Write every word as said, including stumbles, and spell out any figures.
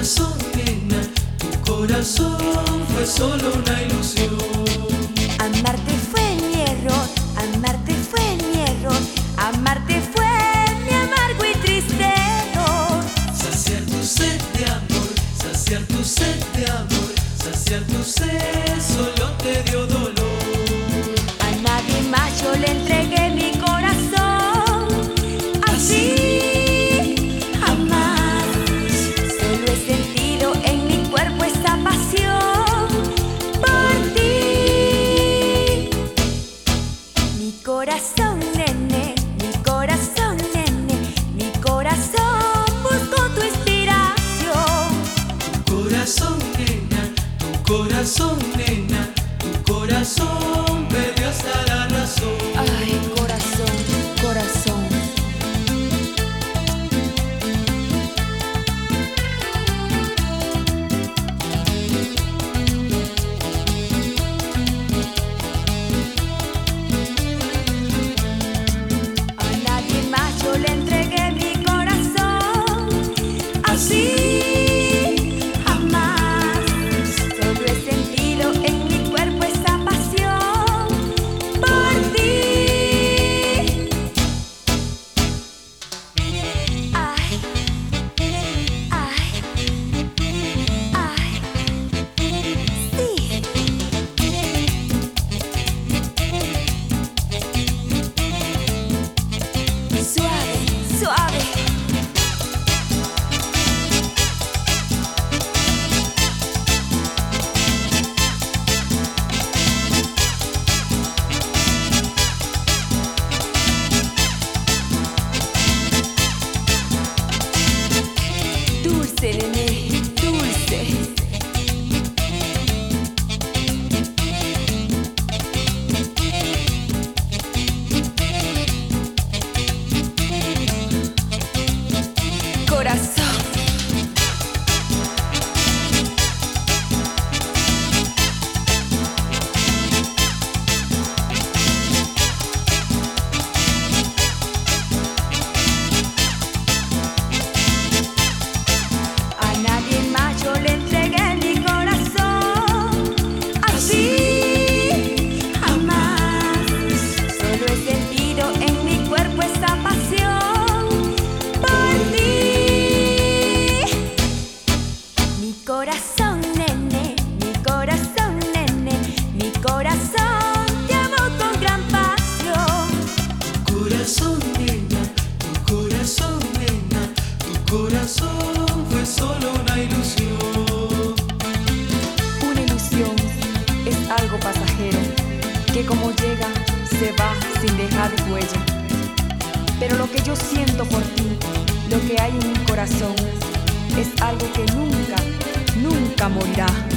corazón, nena, tu corazón fue solo una ilusión. Amarte fue mi error, amarte fue mi error, amarte fue mi amargo y triste error. Saciar tu sed de amor, saciar tu sed de amor, saciar tu sed solo te dio dolor. A nadie más yo le entregué mi corazón, así jamás. Solo he sentido en mi cuerpo esta pasión por ti. Mi corazón, nene, mi corazón, nene, mi corazón buscó tu inspiración. Tu corazón, nena, tu corazón, nena, tu corazón perdió hasta la razón. Ay, corazón, corazón. A nadie más yo le entregué mi corazón, así jamás. Solo he sentido en mi cuerpo esta pasión por ti. Ay, ay, ay, sí. Suave, suave. Dulce, nene, dulce. Corazón. A nadie más yo le entregué mi corazón, así jamás. Solo he sentido en mi cuerpo esta pasión por ti. Mi corazón, nene, mi corazón, nene, mi corazón te amó con gran pasión. Tu corazón, nena, tu corazón, nena, tu corazón fue solo una ilusión. Una ilusión es algo pasajero, que como llega, se va sin dejar huella. Pero lo que yo siento por ti, lo que hay en mi corazón, es algo que nunca, nunca morirá.